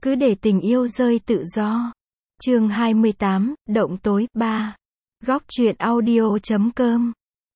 cứ để tình yêu rơi tự do. Chương 28, Động tối 3. Góc truyện audio.com.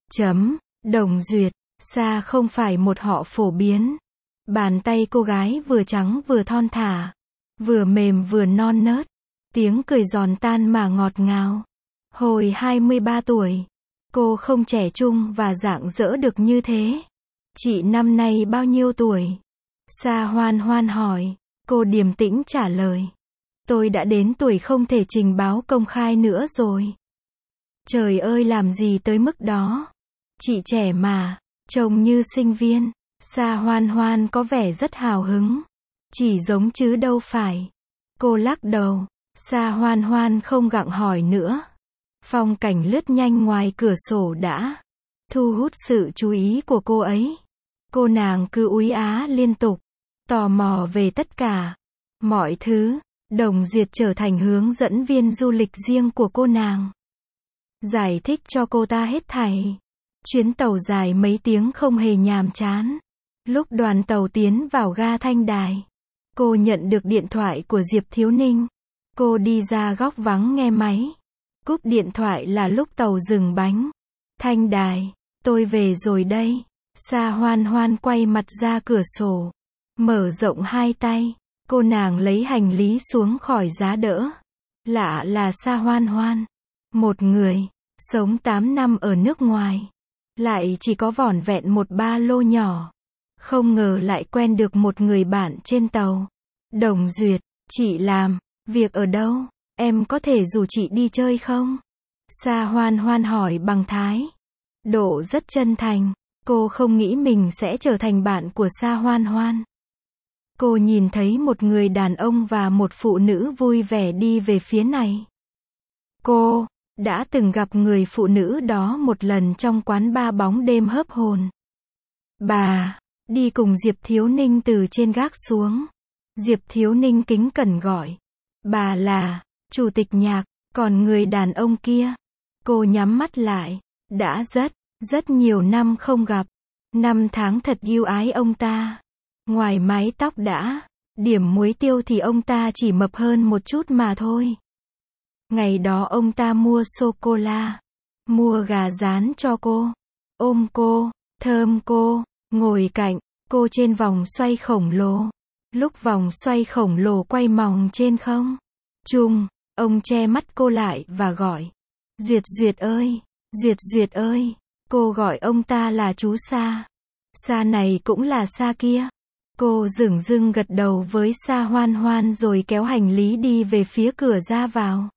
Đồng Duyệt, Sa không phải một họ phổ biến. Bàn tay cô gái vừa trắng vừa thon thả, vừa mềm vừa non nớt, tiếng cười giòn tan mà ngọt ngào. Hồi 23 tuổi, cô không trẻ trung và rạng rỡ được như thế. Chị năm nay bao nhiêu tuổi? Sa hoan hoan hỏi. Cô điềm tĩnh trả lời. Tôi đã đến tuổi không thể trình báo công khai nữa rồi. Trời ơi, làm gì tới mức đó? Chị trẻ mà, trông như sinh viên. Sa hoan hoan có vẻ rất hào hứng. Chỉ giống chứ đâu phải. Cô lắc đầu. Sa hoan hoan không gặng hỏi nữa. Phong cảnh lướt nhanh ngoài cửa sổ đã thu hút sự chú ý của cô ấy. Cô nàng cứ úy á liên tục, tò mò về tất cả mọi thứ. Đồng Duyệt trở thành hướng dẫn viên du lịch riêng của cô nàng, giải thích cho cô ta hết thảy. Chuyến tàu dài mấy tiếng không hề nhàm chán. Lúc đoàn tàu tiến vào ga Thanh Đài, cô nhận được điện thoại của Diệp Thiếu Ninh. Cô đi ra góc vắng nghe máy. Cúp điện thoại là lúc tàu dừng bánh. Thanh Đài, tôi về rồi đây. Sa hoan hoan quay mặt ra cửa sổ, mở rộng hai tay. Cô nàng lấy hành lý xuống khỏi giá đỡ. Lạ là Sa hoan hoan, một người sống 8 năm ở nước ngoài, lại chỉ có vỏn vẹn một ba lô nhỏ. Không ngờ lại quen được một người bạn trên tàu. Đồng Duyệt, chị làm việc ở đâu? Em có thể rủ chị đi chơi không? Sa hoan hoan hỏi bằng thái độ rất chân thành. Cô không nghĩ mình sẽ trở thành bạn của Sa hoan hoan. Cô nhìn thấy một người đàn ông và một phụ nữ vui vẻ đi về phía này. Cô đã từng gặp người phụ nữ đó một lần trong quán bar bóng đêm hớp hồn. Bà đi cùng Diệp Thiếu Ninh từ trên gác xuống. Diệp Thiếu Ninh kính cẩn gọi. Bà là chủ tịch Nhạc. Còn người đàn ông kia, cô nhắm mắt lại. Đã rất nhiều năm không gặp. Năm tháng thật yêu ái ông ta. Ngoài mái tóc đã điểm muối tiêu thì ông ta chỉ mập hơn một chút mà thôi. Ngày đó ông ta mua sô-cô-la, mua gà rán cho cô, ôm cô, thơm cô, ngồi cạnh cô trên vòng xoay khổng lồ. Lúc vòng xoay khổng lồ quay mòng trên không trung, ông che mắt cô lại và gọi. Duyệt Duyệt ơi, Duyệt Duyệt ơi. Cô gọi ông ta là chú Sa. Sa này cũng là Sa kia. Cô dửng dưng gật đầu với Sa hoan hoan rồi kéo hành lý đi về phía cửa ra vào.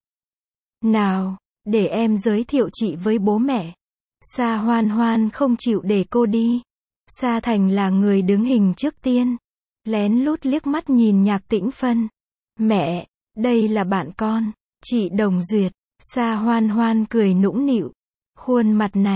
Nào, để em giới thiệu chị với bố mẹ. Sa hoan hoan không chịu để cô đi. Sa Thành là người đứng hình trước tiên. Lén lút liếc mắt nhìn Nhạc Tĩnh Phân. Mẹ, đây là bạn con, chị Đồng Duyệt. Sa hoan hoan cười nũng nịu. Khuôn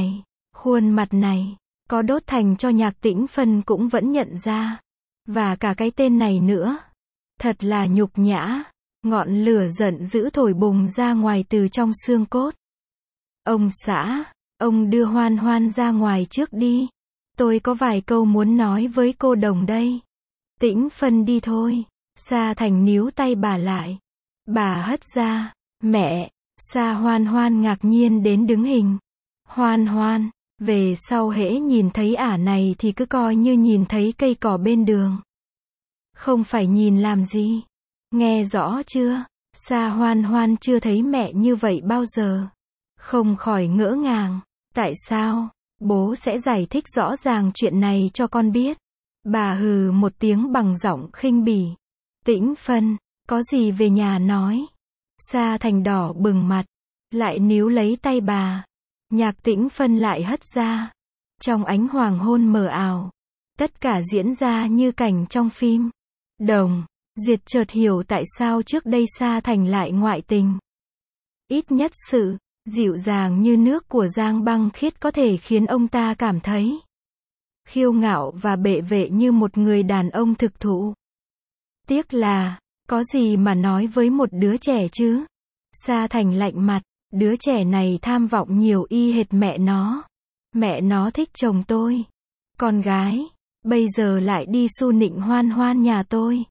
mặt này, có đốt thành cho Nhạc Tĩnh Phân cũng vẫn nhận ra. Và cả cái tên này nữa. Thật là nhục nhã. Ngọn lửa giận dữ thổi bùng ra ngoài từ trong xương cốt. Ông xã, ông đưa hoan hoan ra ngoài trước đi. Tôi có vài câu muốn nói với cô Đồng đây. Tĩnh Phân đi thôi. Sa Thành níu tay bà lại. Bà hất ra. Mẹ. Sa hoan hoan ngạc nhiên đến đứng hình. Hoan hoan, về sau hễ nhìn thấy ả này thì cứ coi như nhìn thấy cây cỏ bên đường. Không phải nhìn làm gì. Nghe rõ chưa? Sa hoan hoan chưa thấy mẹ như vậy bao giờ. Không khỏi ngỡ ngàng. Tại sao? Bố sẽ giải thích rõ ràng chuyện này cho con biết. Bà hừ một tiếng bằng giọng khinh bỉ. Tĩnh Phân, có gì về nhà nói. Sa Thành đỏ bừng mặt, lại níu lấy tay bà. Nhạc Tĩnh Phân lại hất ra. Trong ánh hoàng hôn mờ ảo, tất cả diễn ra như cảnh trong phim. Đồng Duyệt chợt hiểu tại sao trước đây Sa Thành lại ngoại tình. Ít nhất sự dịu dàng như nước của Giang Băng Khiết có thể khiến ông ta cảm thấy khiêu ngạo và bệ vệ như một người đàn ông thực thụ. Tiếc là, có gì mà nói với một đứa trẻ chứ? Sa Thành lạnh mặt. Đứa trẻ này tham vọng nhiều y hệt mẹ nó. Mẹ nó thích chồng tôi. Con gái, bây giờ lại đi su nịnh hoan hoan nhà tôi.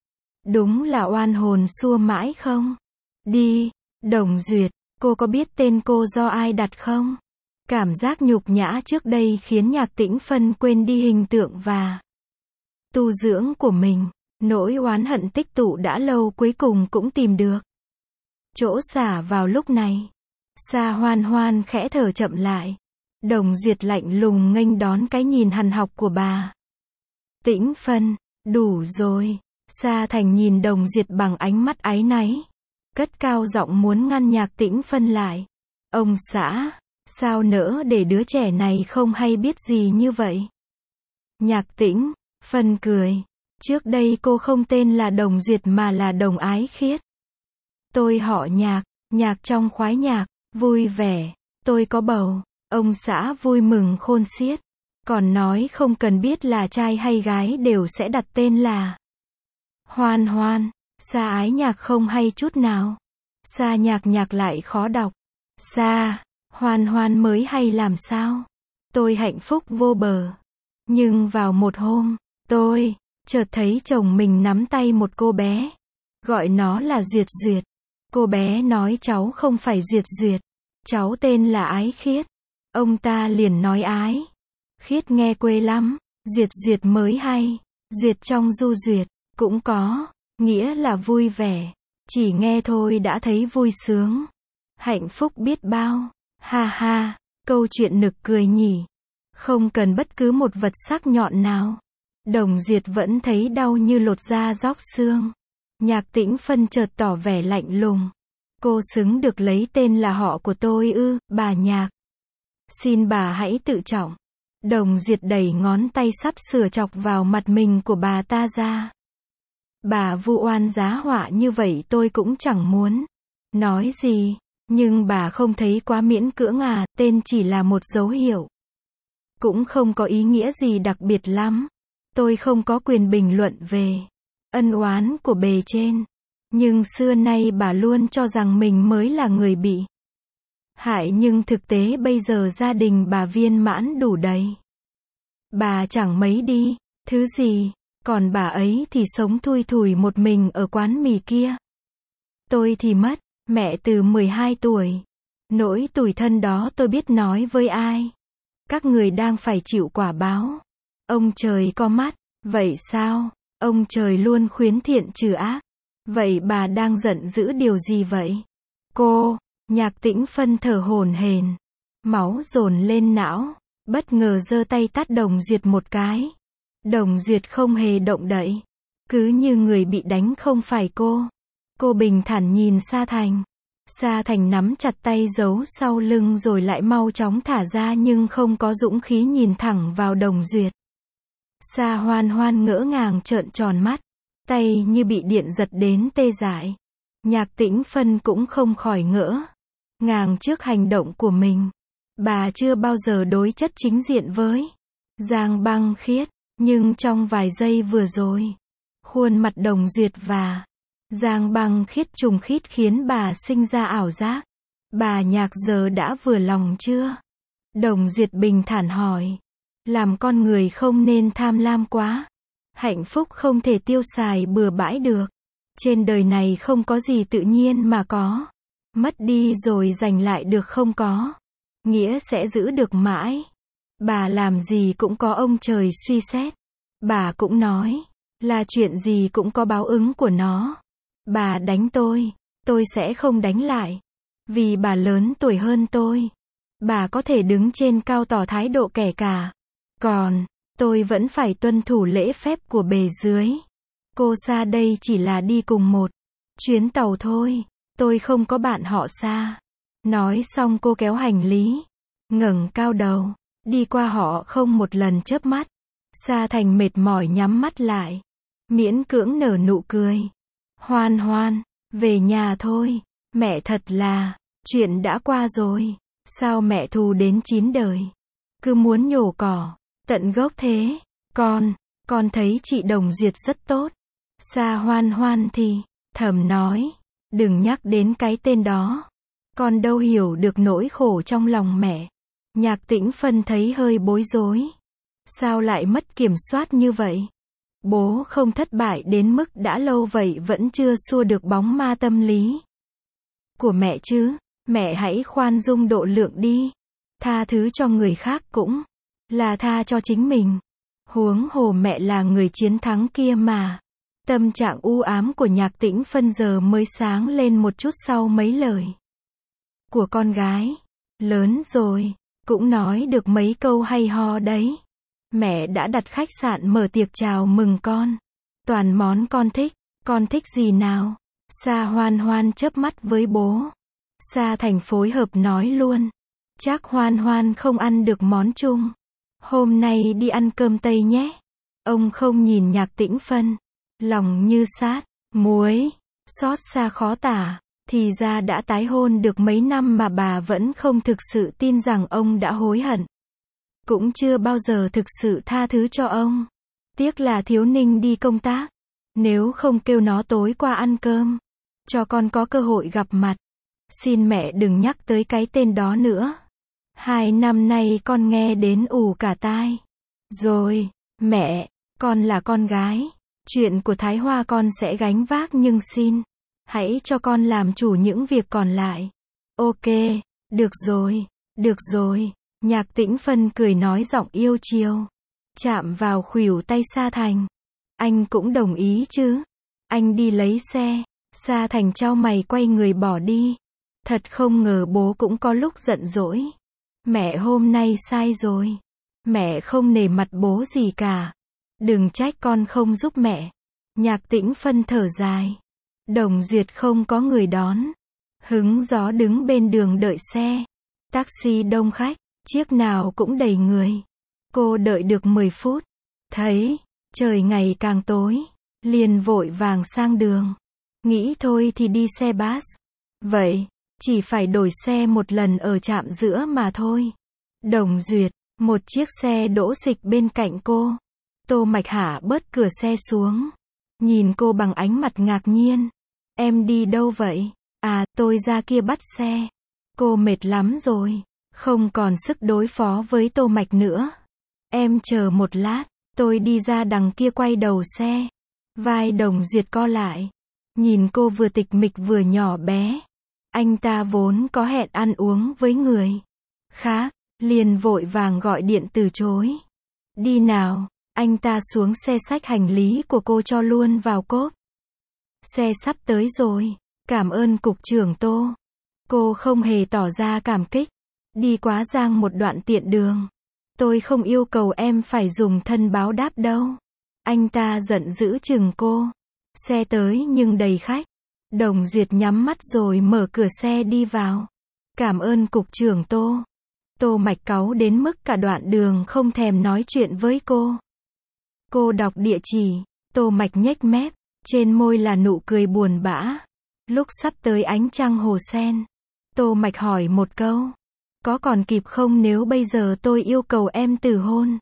Đúng là oan hồn xua mãi không? Đi, Đồng Duyệt, cô có biết tên cô do ai đặt không? Cảm giác nhục nhã trước đây khiến Nhạc Tĩnh Phân quên đi hình tượng và tu dưỡng của mình. Nỗi oán hận tích tụ đã lâu cuối cùng cũng tìm được chỗ xả vào lúc này. Sa Hoan Hoan khẽ thở chậm lại. Đồng Duyệt lạnh lùng nghênh đón cái nhìn hằn học của bà. Tĩnh Phân, đủ rồi. Sa Thành nhìn Đồng Duyệt bằng ánh mắt áy náy. Cất cao giọng muốn ngăn Nhạc Tĩnh Phân lại. Ông xã, sao nỡ để đứa trẻ này không hay biết gì như vậy? Nhạc Tĩnh Phân cười. Trước đây cô không tên là Đồng Duyệt mà là Đồng Ái Khiết. Tôi họ Nhạc, nhạc trong khoái nhạc, vui vẻ. Tôi có bầu. Ông xã vui mừng khôn xiết. Còn nói không cần biết là trai hay gái đều sẽ đặt tên là Hoan Hoan. Sa Ái Nhạc không hay chút nào. Sa Nhạc Nhạc lại khó đọc. Sa Hoan Hoan mới hay làm sao? Tôi hạnh phúc vô bờ. Nhưng vào một hôm, tôi chợt thấy chồng mình nắm tay một cô bé. Gọi nó là Duyệt Duyệt. Cô bé nói cháu không phải Duyệt Duyệt. Cháu tên là Ái Khiết. Ông ta liền nói Ái Khiết nghe quê lắm. Duyệt Duyệt mới hay. Duyệt trong du duyệt, cũng có nghĩa là vui vẻ. Chỉ nghe thôi đã thấy vui sướng. Hạnh phúc biết bao. Ha ha, câu chuyện nực cười nhỉ. Không cần bất cứ một vật sắc nhọn nào. Đồng Duyệt vẫn thấy đau như lột da róc xương. Nhạc Tĩnh Phân chợt tỏ vẻ lạnh lùng. Cô xứng được lấy tên là họ của tôi ư, bà Nhạc. Xin bà hãy tự trọng. Đồng Duyệt đẩy ngón tay sắp sửa chọc vào mặt mình của bà ta ra. Bà vu oan giá họa như vậy tôi cũng chẳng muốn nói gì. Nhưng bà không thấy quá miễn cưỡng à, tên chỉ là một dấu hiệu. Cũng không có ý nghĩa gì đặc biệt lắm. Tôi không có quyền bình luận về ân oán của bề trên. Nhưng xưa nay bà luôn cho rằng mình mới là người bị hại, nhưng thực tế bây giờ gia đình bà viên mãn đủ đầy. Bà chẳng mấy đi thứ gì, còn bà ấy thì sống thui thủi một mình ở quán mì kia. Tôi thì mất mẹ từ 12 tuổi. Nỗi tủi thân đó tôi biết nói với ai. Các người đang phải chịu quả báo. Ông trời có mắt. Vậy sao? Ông trời luôn khuyến thiện trừ ác. Vậy bà đang giận dữ điều gì vậy? Cô, Nhạc Tĩnh Phân thở hổn hển. Máu dồn lên não. Bất ngờ giơ tay tát Đồng Duyệt một cái. Đồng Duyệt không hề động đậy. Cứ như người bị đánh không phải cô. Cô bình thản nhìn Sa Thành. Sa Thành nắm chặt tay giấu sau lưng rồi lại mau chóng thả ra nhưng không có dũng khí nhìn thẳng vào Đồng Duyệt. Sa Hoan Hoan ngỡ ngàng trợn tròn mắt. Tay như bị điện giật đến tê dại. Nhạc Tĩnh Phân cũng không khỏi ngỡ ngàng trước hành động của mình. Bà chưa bao giờ đối chất chính diện với Giang Băng Khiết. Nhưng trong vài giây vừa rồi, khuôn mặt Đồng Duyệt và Giang Băng Khiết trùng khít khiến bà sinh ra ảo giác. Bà Nhạc giờ đã vừa lòng chưa? Đồng Duyệt bình thản hỏi. Làm con người không nên tham lam quá. Hạnh phúc không thể tiêu xài bừa bãi được. Trên đời này không có gì tự nhiên mà có. Mất đi rồi giành lại được không có. Nghĩa sẽ giữ được mãi. Bà làm gì cũng có ông trời suy xét. Bà cũng nói là chuyện gì cũng có báo ứng của nó. Bà đánh tôi sẽ không đánh lại. Vì bà lớn tuổi hơn tôi. Bà có thể đứng trên cao tỏ thái độ kẻ cả. Còn, tôi vẫn phải tuân thủ lễ phép của bề dưới. Cô Sa đây chỉ là đi cùng một chuyến tàu thôi. Tôi không có bạn họ Sa. Nói xong cô kéo hành lý. Ngẩng cao đầu. Đi qua họ không một lần chớp mắt. Sa Thành mệt mỏi nhắm mắt lại. Miễn cưỡng nở nụ cười. Hoan Hoan, về nhà thôi. Mẹ thật là, chuyện đã qua rồi. Sao mẹ thù đến 9 đời? Cứ muốn nhổ cỏ tận gốc thế. Con thấy chị Đồng Duyệt rất tốt. Sa Hoan Hoan thì thầm nói. Đừng nhắc đến cái tên đó. Con đâu hiểu được nỗi khổ trong lòng mẹ. Nhạc Tĩnh Phân thấy hơi bối rối. Sao lại mất kiểm soát như vậy? Bố không thất bại đến mức đã lâu vậy vẫn chưa xua được bóng ma tâm lý của mẹ chứ. Mẹ hãy khoan dung độ lượng đi. Tha thứ cho người khác cũng là tha cho chính mình. Huống hồ mẹ là người chiến thắng kia mà. Tâm trạng u ám của Nhạc Tĩnh Phân giờ mới sáng lên một chút sau mấy lời của con gái. Lớn rồi, cũng nói được mấy câu hay ho đấy. Mẹ đã đặt khách sạn mở tiệc chào mừng con. Toàn món con thích gì nào? Sa Hoan Hoan chớp mắt với bố. Sa Thành phối hợp nói luôn. Chắc Hoan Hoan không ăn được món Trung. Hôm nay đi ăn cơm Tây nhé. Ông không nhìn Nhạc Tĩnh Phân. Lòng như sát, muối, xót xa khó tả. Thì ra đã tái hôn được mấy năm mà bà vẫn không thực sự tin rằng ông đã hối hận. Cũng chưa bao giờ thực sự tha thứ cho ông. Tiếc là Thiếu Ninh đi công tác. Nếu không kêu nó tối qua ăn cơm. Cho con có cơ hội gặp mặt. Xin mẹ đừng nhắc tới cái tên đó nữa. 2 năm nay con nghe đến ù cả tai. Rồi, mẹ, con là con gái. Chuyện của Thái Hoa con sẽ gánh vác nhưng xin. Hãy cho con làm chủ những việc còn lại. Ok, được rồi. Nhạc Tĩnh Phân cười nói giọng yêu chiều. Chạm vào khuỷu tay Sa Thành. Anh cũng đồng ý chứ? Anh đi lấy xe. Sa Thành chau mày quay người bỏ đi. Thật không ngờ bố cũng có lúc giận dỗi. Mẹ hôm nay sai rồi. Mẹ không nể mặt bố gì cả. Đừng trách con không giúp mẹ. Nhạc Tĩnh Phân thở dài. Đồng Duyệt không có người đón. Hứng gió đứng bên đường đợi xe. Taxi đông khách, chiếc nào cũng đầy người. Cô đợi được 10 phút. Thấy, trời ngày càng tối. Liền vội vàng sang đường. Nghĩ thôi thì đi xe bus. Vậy, chỉ phải đổi xe một lần ở trạm giữa mà thôi. Đồng Duyệt, một chiếc xe đỗ xịch bên cạnh cô. Tô Mạch Hà bớt cửa xe xuống. Nhìn cô bằng ánh mặt ngạc nhiên. Em đi đâu vậy? À, tôi ra kia bắt xe. Cô mệt lắm rồi. Không còn sức đối phó với Tô Mạch nữa. Em chờ một lát. Tôi đi ra đằng kia quay đầu xe. Vai Đồng Duyệt co lại. Nhìn cô vừa tịch mịch vừa nhỏ bé. Anh ta vốn có hẹn ăn uống với người khác. Liền vội vàng gọi điện từ chối. Đi nào. Anh ta xuống xe xách hành lý của cô cho luôn vào cốp. Xe sắp tới rồi. Cảm ơn cục trưởng Tô. Cô không hề tỏ ra cảm kích. Đi quá giang một đoạn tiện đường. Tôi không yêu cầu em phải dùng thân báo đáp đâu. Anh ta giận dữ chừng cô. Xe tới nhưng đầy khách. Đồng Duyệt nhắm mắt rồi mở cửa xe đi vào. Cảm ơn cục trưởng Tô. Tô Mạch cáu đến mức cả đoạn đường không thèm nói chuyện với cô. Cô đọc địa chỉ. Tô Mạch nhếch mép. Trên môi là nụ cười buồn bã. Lúc sắp tới ánh trăng hồ sen. Tô Mạch hỏi một câu. Có còn kịp không nếu bây giờ tôi yêu cầu em từ hôn?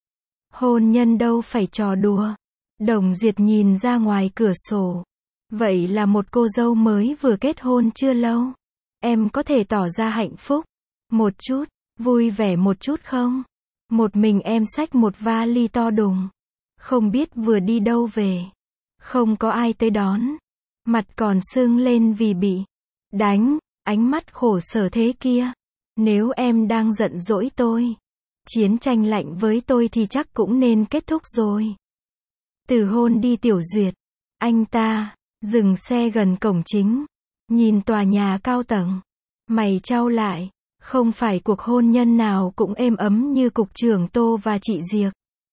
Hôn nhân đâu phải trò đùa. Đồng Duyệt nhìn ra ngoài cửa sổ. Vậy là một cô dâu mới vừa kết hôn chưa lâu. Em có thể tỏ ra hạnh phúc một chút, vui vẻ một chút không? Một mình em xách một vali to đùng. Không biết vừa đi đâu về. Không có ai tới đón. Mặt còn sưng lên vì bị đánh. Ánh mắt khổ sở thế kia. Nếu em đang giận dỗi tôi, chiến tranh lạnh với tôi thì chắc cũng nên kết thúc rồi. Từ hôn đi Tiểu Duyệt. Anh ta dừng xe gần cổng chính. Nhìn tòa nhà cao tầng. Mày chau lại. Không phải cuộc hôn nhân nào cũng êm ấm như cục trưởng Tô và chị Diệc.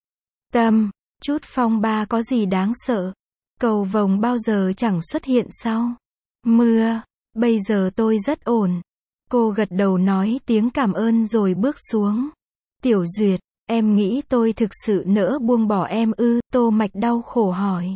Tâm, chút phong ba có gì đáng sợ. Cầu vồng bao giờ chẳng xuất hiện sau mưa. Bây giờ tôi rất ổn. Cô gật đầu nói tiếng cảm ơn rồi bước xuống. Tiểu Duyệt, em nghĩ tôi thực sự nỡ buông bỏ em ư? Tô Mạch đau khổ hỏi.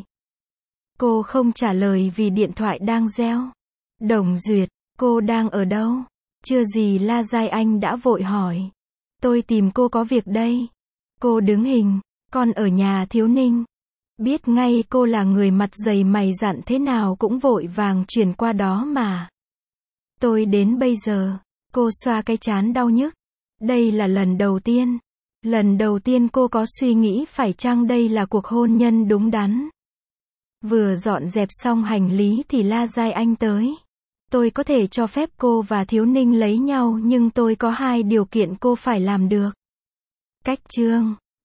Cô không trả lời vì điện thoại đang reo. Đồng Duyệt, cô đang ở đâu? Chưa gì La Giai Anh đã vội hỏi. Tôi tìm cô có việc đây. Cô đứng hình, con ở nhà Thiếu Ninh. Biết ngay cô là người mặt dày mày dặn thế nào cũng vội vàng chuyển qua đó mà. Tôi đến bây giờ, cô xoa cái trán đau nhức. Đây là lần đầu tiên. Lần đầu tiên cô có suy nghĩ phải chăng đây là cuộc hôn nhân đúng đắn. Vừa dọn dẹp xong hành lý thì La Giai Anh tới. Tôi có thể cho phép cô và Thiếu Ninh lấy nhau nhưng tôi có 2 điều kiện cô phải làm được. Cách chương